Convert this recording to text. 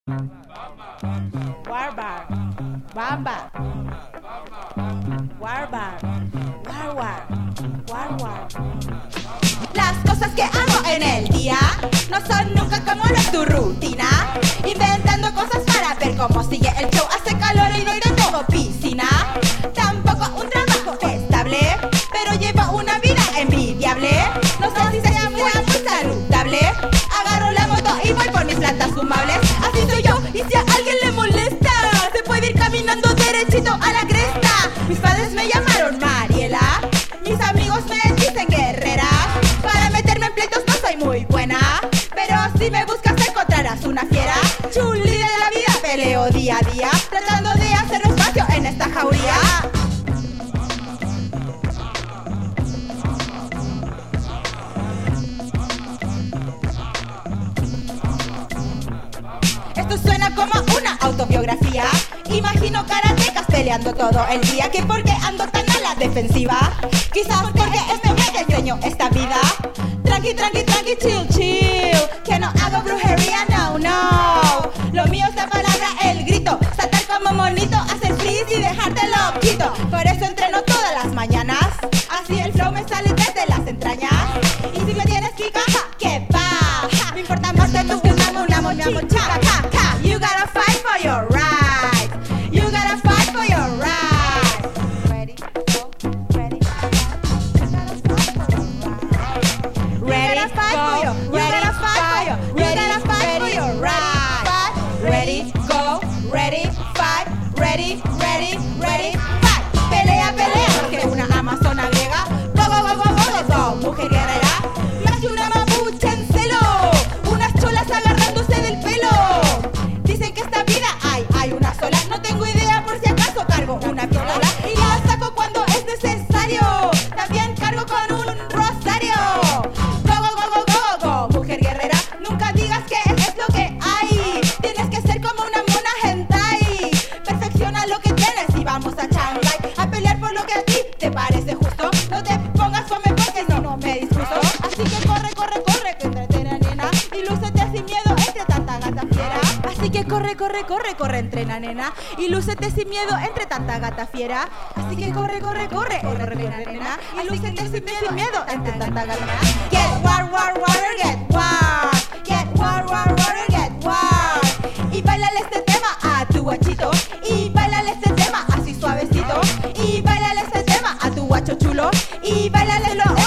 Warbar, Bamba, Warbar, Warwar, Warwar. Las cosas que hago en el día no son nunca como lo es tu rutina. Inventando cosas para ver cómo sigue el show. Hace calor y no tengo piscina. Tampoco un trabajo estable, pero llevo una vida envidiable. No sé si sea muy saludable. Agarro la moto y voy por mis plantas fumables. Así soy yo, y si a alguien le molesta, se puede ir caminando derechito a la cresta. Mis padres me llamaron Mariela, mis amigos me dicen guerrera. Para meterme en pleitos no soy muy buena, pero si me buscas encontrarás una fiera. Chuli de la vida, peleo día a día, tratando de hacer espacio en esta jauría. Esto suena como una autobiografía. Imagino karatecas peleando todo el día. ¿Que por qué ando tan a la defensiva? Quizás porque este me enseñó esta vida. Tranqui, tranqui, tranqui, chill, chill. Que no hago brujería, no, no. Lo mío es la palabra, el grito. Saltar como monito, hacer freeze y dejarte loquito. Por eso entreno todas las mañanas. Así el flow me sale desde las entrañas. Y si me tienes que caja, que va. No importa más que tú, una mochica. You gotta fight for your rights. You gotta fight for your rights. Ready, go, ready, ready, fight for your rights. You gotta fight for your, you gotta fight for your rights. Ready, go, ready, fight, ready, ready, ready, fight. Pelea, pelea, porque una amazona griega. Go, go, go, go, go, go, go, mujer guerrera. Más que una mapuche en celo. Unas cholas agarrándose del pelo. Dicen que esta vida hay una sola. No tengo idea por si acaso cargo una pistola. Y la saco cuando es necesario. También cargo con un rosario. Go, go, go, go, go, go, mujer guerrera. Nunca digas que es lo que hay. Tienes que ser como una mona hentai. Perfecciona lo que tienes y vamos a Shanghai a pelear por lo que a ti te parece justo. No te pongas fome porque si no me disfruto. Así que corre, corre, corre, que entrena nena. Y lúcete sin miedo entre tanta gata fiera. Así que corre, corre, corre, corre, entrena nena. Y lúcete sin miedo entre tanta gata fiera. Así que corre, corre, corre, corre, nena. Y lúcete sin miedo entre tanta gata fiera. Get war, war, water, get war. Get war, war, water, get war. Y bailale este tema a tu guachito. Y bailale este tema así suavecito. Y bailale este tema a tu guacho chulo. Y bailale lo